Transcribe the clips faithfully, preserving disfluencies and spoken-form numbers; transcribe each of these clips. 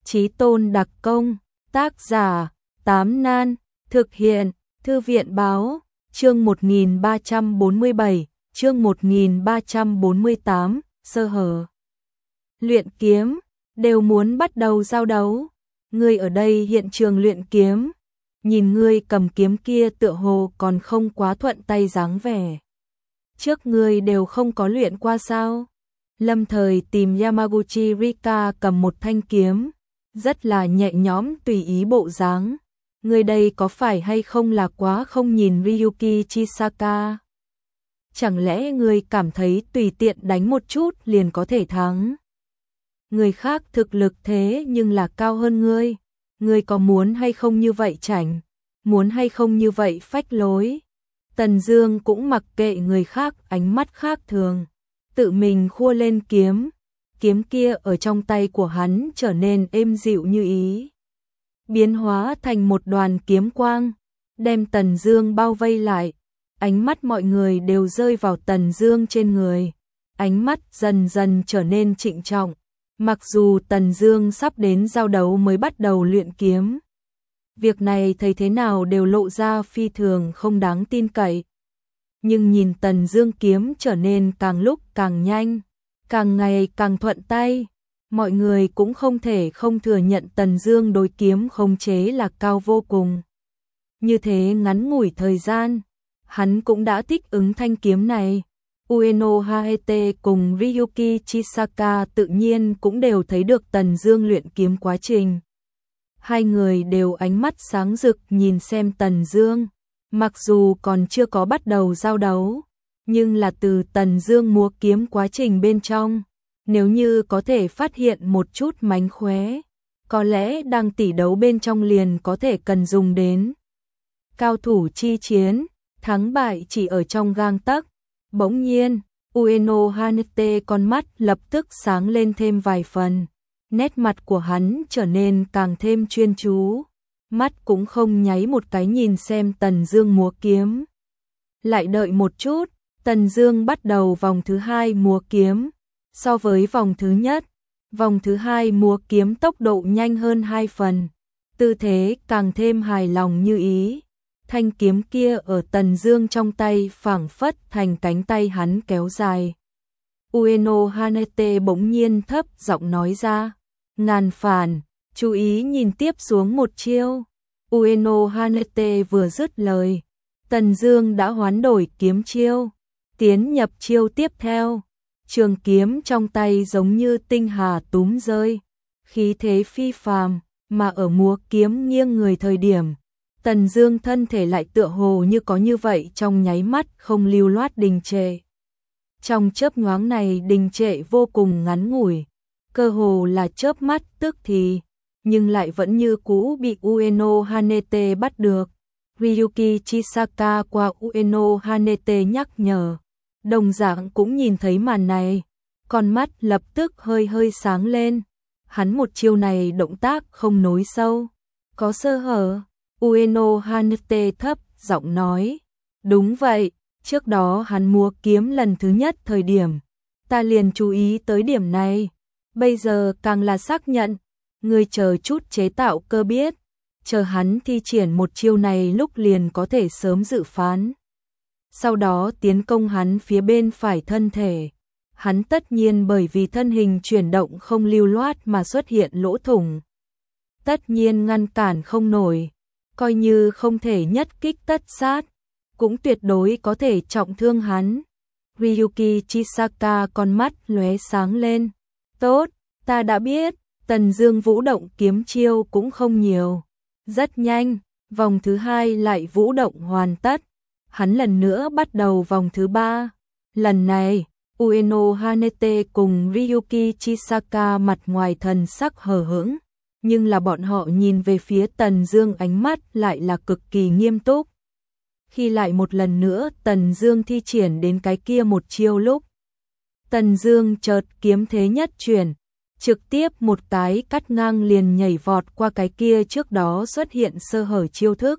Chí tôn đặc công, tác giả, Tám Nan, thực hiện, Thư viện báo, chương một nghìn ba trăm bốn mươi bảy, chương một nghìn ba trăm bốn mươi tám, sơ hở. Luyện kiếm, đều muốn bắt đầu giao đấu. Ngươi ở đây hiện trường luyện kiếm, nhìn ngươi cầm kiếm kia tựa hồ còn không quá thuận tay dáng vẻ. Trước ngươi đều không có luyện qua sao? Lâm Thời tìm Yamaguchi Rika cầm một thanh kiếm, rất là nhẹ nhõm tùy ý bộ dáng. Ngươi đây có phải hay không là quá không nhìn Ryuki Chisaka? Chẳng lẽ ngươi cảm thấy tùy tiện đánh một chút liền có thể thắng? Người khác thực lực thế nhưng là cao hơn ngươi, ngươi có muốn hay không như vậy chảnh, muốn hay không như vậy phách lối? Tần Dương cũng mặc kệ người khác ánh mắt khác thường, tự mình khua lên kiếm, kiếm kia ở trong tay của hắn trở nên êm dịu như ý, biến hóa thành một đoàn kiếm quang, đem Tần Dương bao vây lại. Ánh mắt mọi người đều rơi vào Tần Dương trên người, ánh mắt dần dần trở nên trịnh trọng. Mặc dù Tần Dương sắp đến giao đấu mới bắt đầu luyện kiếm, việc này thấy thế nào đều lộ ra phi thường không đáng tin cậy. Nhưng nhìn Tần Dương kiếm trở nên càng lúc càng nhanh, càng ngày càng thuận tay, mọi người cũng không thể không thừa nhận Tần Dương đối kiếm khống chế là cao vô cùng. Như thế ngắn ngủi thời gian, hắn cũng đã thích ứng thanh kiếm này. Ueno Haete cùng Ryuki Chisaka tự nhiên cũng đều thấy được Tần Dương luyện kiếm quá trình. Hai người đều ánh mắt sáng rực nhìn xem Tần Dương, mặc dù còn chưa có bắt đầu giao đấu, nhưng là từ Tần Dương múa kiếm quá trình bên trong, nếu như có thể phát hiện một chút mánh khóe, có lẽ đang tỷ đấu bên trong liền có thể cần dùng đến. Cao thủ chi chiến, thắng bại chỉ ở trong gang tấc. Bỗng nhiên, Ueno Hanete con mắt lập tức sáng lên thêm vài phần, nét mặt của hắn trở nên càng thêm chuyên chú, mắt cũng không nháy một cái nhìn xem Tần Dương múa kiếm. Lại đợi một chút, Tần Dương bắt đầu vòng thứ hai múa kiếm, so với vòng thứ nhất, vòng thứ hai múa kiếm tốc độ nhanh hơn hai phần, tư thế càng thêm hài lòng như ý. Thanh kiếm kia ở Tần Dương trong tay phảng phất thành cánh tay hắn kéo dài. Ueno Hanete bỗng nhiên thấp giọng nói ra, ngàn phản, chú ý nhìn tiếp xuống một chiêu. Ueno Hanete vừa dứt lời, Tần Dương đã hoán đổi kiếm chiêu, tiến nhập chiêu tiếp theo. Trường kiếm trong tay giống như tinh hà túm rơi, khí thế phi phàm, mà ở múa kiếm nghiêng người thời điểm, Tần Dương thân thể lại tựa hồ như có như vậy trong nháy mắt không lưu loát đình trệ. Trong chớp nhoáng này đình trệ vô cùng ngắn ngủi, cơ hồ là chớp mắt tức thì, nhưng lại vẫn như cũ bị Ueno Hanete bắt được. Ryuki Chisaka qua Ueno Hanete nhắc nhở, đồng dạng cũng nhìn thấy màn này, con mắt lập tức hơi hơi sáng lên. Hắn một chiêu này động tác không nối sâu, có sơ hở. Ueno Hanete thấp giọng nói, đúng vậy, trước đó hắn múa kiếm lần thứ nhất thời điểm, ta liền chú ý tới điểm này, bây giờ càng là xác nhận, ngươi chờ chút chế tạo cơ biết, chờ hắn thi triển một chiêu này lúc liền có thể sớm dự phán. Sau đó tiến công hắn phía bên phải thân thể, hắn tất nhiên bởi vì thân hình chuyển động không lưu loát mà xuất hiện lỗ thủng, tất nhiên ngăn cản không nổi. Coi như không thể nhất kích tất sát, cũng tuyệt đối có thể trọng thương hắn. Ryuki Chisaka con mắt lóe sáng lên. Tốt, ta đã biết. Tần Dương vũ động kiếm chiêu cũng không nhiều. Rất nhanh, vòng thứ hai lại vũ động hoàn tất. Hắn lần nữa bắt đầu vòng thứ ba. Lần này, Ueno Hanete cùng Ryuki Chisaka mặt ngoài thần sắc hờ hững, nhưng là bọn họ nhìn về phía Tần Dương ánh mắt lại là cực kỳ nghiêm túc. Khi lại một lần nữa Tần Dương thi triển đến cái kia một chiêu lúc, Tần Dương chợt kiếm thế nhất chuyển, trực tiếp một cái cắt ngang liền nhảy vọt qua cái kia trước đó xuất hiện sơ hở chiêu thức,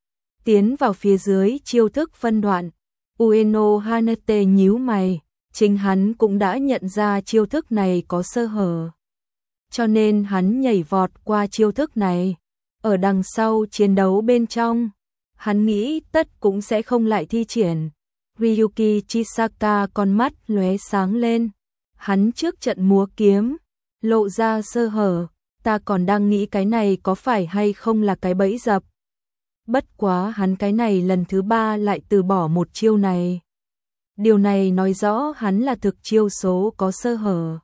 tiến vào phía dưới chiêu thức phân đoạn. Ueno Hanete nhíu mày, chính hắn cũng đã nhận ra chiêu thức này có sơ hở. cho nên hắn nhảy vọt qua chiêu thức này. Ở đằng sau chiến đấu bên trong, hắn nghĩ tất cũng sẽ không lại thi triển. Ryuki Chisaka con mắt lóe sáng lên, hắn trước trận múa kiếm, lộ ra sơ hở, ta còn đang nghĩ cái này có phải hay không là cái bẫy dập. Bất quá hắn cái này lần thứ ba lại từ bỏ một chiêu này. Điều này nói rõ hắn là thực chiêu số có sơ hở.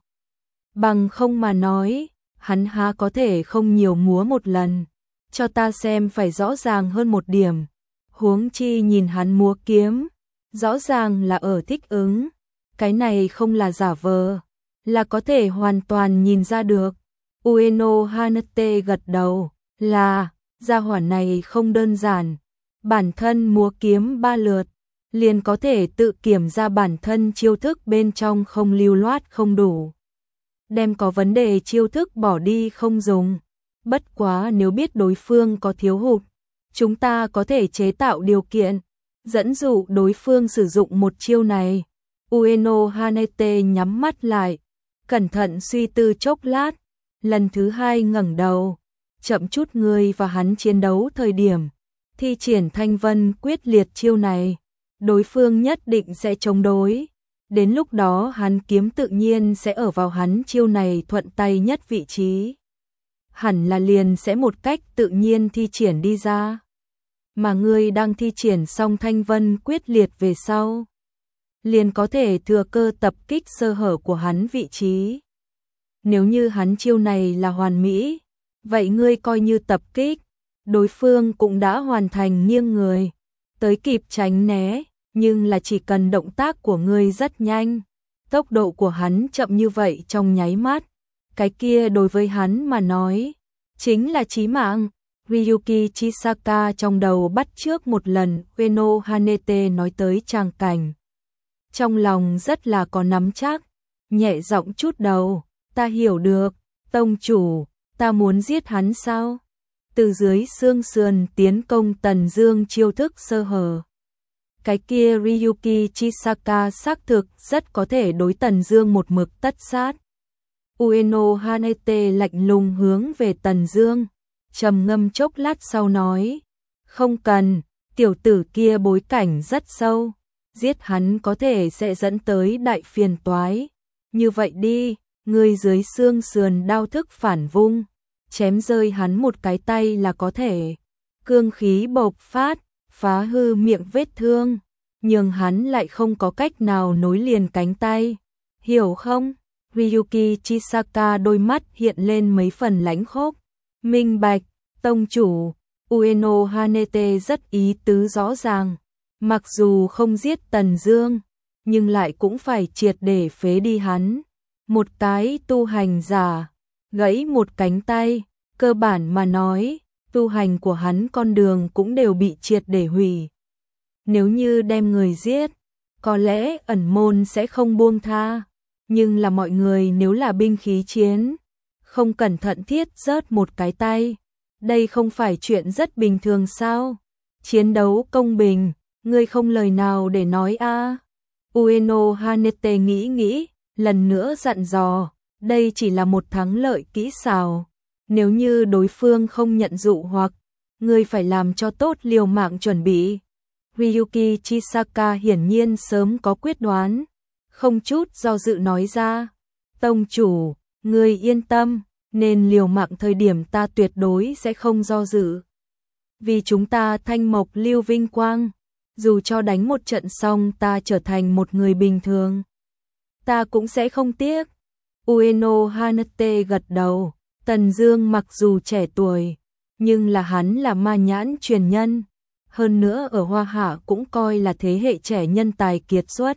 Bằng không mà nói, hắn há có thể không nhiều múa một lần. Cho ta xem phải rõ ràng hơn một điểm. Huống chi nhìn hắn múa kiếm, rõ ràng là ở thích ứng. Cái này không là giả vờ, là có thể hoàn toàn nhìn ra được. Ueno Hanete gật đầu, là, gia hỏa này không đơn giản. Bản thân múa kiếm ba lượt, liền có thể tự kiểm ra bản thân chiêu thức bên trong không lưu loát không đủ. Đem có vấn đề chiêu thức bỏ đi không dùng. Bất quá nếu biết đối phương có thiếu hụt, chúng ta có thể chế tạo điều kiện, dẫn dụ đối phương sử dụng một chiêu này. Ueno Hanete nhắm mắt lại, cẩn thận suy tư chốc lát, lần thứ hai ngẩng đầu, chậm chút người và hắn chiến đấu thời điểm, thi triển Thanh Vân quyết liệt chiêu này, đối phương nhất định sẽ chống đối. Đến lúc đó hắn kiếm tự nhiên sẽ ở vào hắn chiêu này thuận tay nhất vị trí. Hẳn là liền sẽ một cách tự nhiên thi triển đi ra. Mà ngươi đang thi triển xong Thanh Vân quyết liệt về sau, liền có thể thừa cơ tập kích sơ hở của hắn vị trí. Nếu như hắn chiêu này là hoàn mỹ, vậy ngươi coi như tập kích, đối phương cũng đã hoàn thành nghiêng người, tới kịp tránh né, nhưng là chỉ cần động tác của ngươi rất nhanh, tốc độ của hắn chậm như vậy trong nháy mắt, cái kia đối với hắn mà nói, chính là chí mạng. Ryuki Chisaka trong đầu bắt chước một lần Ueno Hanete nói tới tràng cảnh. Trong lòng rất là có nắm chắc, nhẹ giọng chút đầu, ta hiểu được, tông chủ, ta muốn giết hắn sao? Từ dưới xương sườn tiến công Tần Dương chiêu thức sơ hở. Cái kia Ryuki Chisaka xác thực rất có thể đối Tần Dương một mực tất sát. Ueno Hanete lạnh lùng hướng về Tần Dương, trầm ngâm chốc lát sau nói, không cần, tiểu tử kia bối cảnh rất sâu, giết hắn có thể sẽ dẫn tới đại phiền toái. Như vậy đi, ngươi dưới xương sườn đao thức phản vung, chém rơi hắn một cái tay là có thể. Cương khí bộc phát, phá hư miệng vết thương, nhưng hắn lại không có cách nào nối liền cánh tay. Hiểu không? Ryuki Chisaka đôi mắt hiện lên mấy phần lãnh khốc. Minh bạch, tông chủ. Ueno Hanete rất ý tứ rõ ràng. Mặc dù không giết Tần Dương, nhưng lại cũng phải triệt để phế đi hắn. Một cái tu hành giả, gãy một cánh tay, cơ bản mà nói, tu hành của hắn con đường cũng đều bị triệt để hủy. Nếu như đem người giết, có lẽ ẩn môn sẽ không buông tha, nhưng là mọi người nếu là binh khí chiến, không cẩn thận thiết rớt một cái tay, đây không phải chuyện rất bình thường sao? Chiến đấu công bình, ngươi không lời nào để nói a. À. Ueno Hanete nghĩ nghĩ, lần nữa dặn dò, đây chỉ là một thắng lợi kỹ xảo, nếu như đối phương không nhận dụ hoặc, ngươi phải làm cho tốt liều mạng chuẩn bị. Ryuki Chisaka hiển nhiên sớm có quyết đoán, không chút do dự nói ra, tông chủ, ngươi yên tâm, nên liều mạng thời điểm ta tuyệt đối sẽ không do dự. Vì chúng ta thanh mộc lưu vinh quang, dù cho đánh một trận xong ta trở thành một người bình thường, ta cũng sẽ không tiếc. Ueno Hanete gật đầu, Tần Dương mặc dù trẻ tuổi, nhưng là hắn là ma nhãn truyền nhân, hơn nữa ở Hoa Hạ cũng coi là thế hệ trẻ nhân tài kiệt xuất,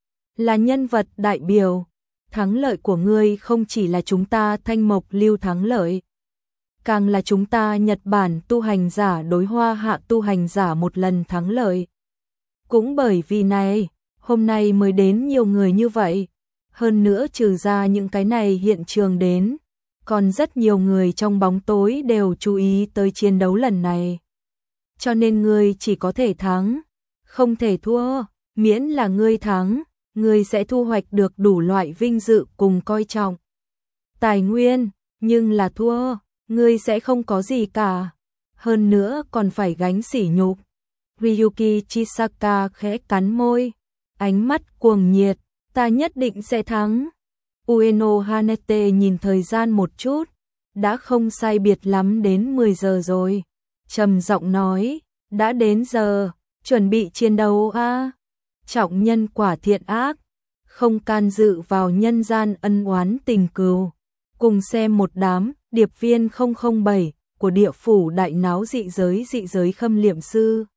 là nhân vật đại biểu. Thắng lợi của ngươi không chỉ là chúng ta thanh mộc lưu thắng lợi, càng là chúng ta Nhật Bản tu hành giả đối Hoa Hạ tu hành giả một lần thắng lợi. Cũng bởi vì này, hôm nay mới đến nhiều người như vậy, hơn nữa trừ ra những cái này hiện trường đến, còn rất nhiều người trong bóng tối đều chú ý tới chiến đấu lần này. Cho nên ngươi chỉ có thể thắng, không thể thua, miễn là ngươi thắng, ngươi sẽ thu hoạch được đủ loại vinh dự cùng coi trọng. Tài nguyên, Nhưng là thua, ngươi sẽ không có gì cả. Hơn nữa còn phải gánh sỉ nhục. Ryuki Chisaka khẽ cắn môi, ánh mắt cuồng nhiệt, ta nhất định sẽ thắng. Ueno Hanete nhìn thời gian một chút, đã không sai biệt lắm đến mười giờ rồi. Trầm giọng nói, đã đến giờ, chuẩn bị chiến đấu a. Trọng nhân quả thiện ác, không can dự vào nhân gian ân oán tình cừu. Cùng xem một đám điệp viên không không bảy của địa phủ đại náo dị giới dị giới khâm liệm sư.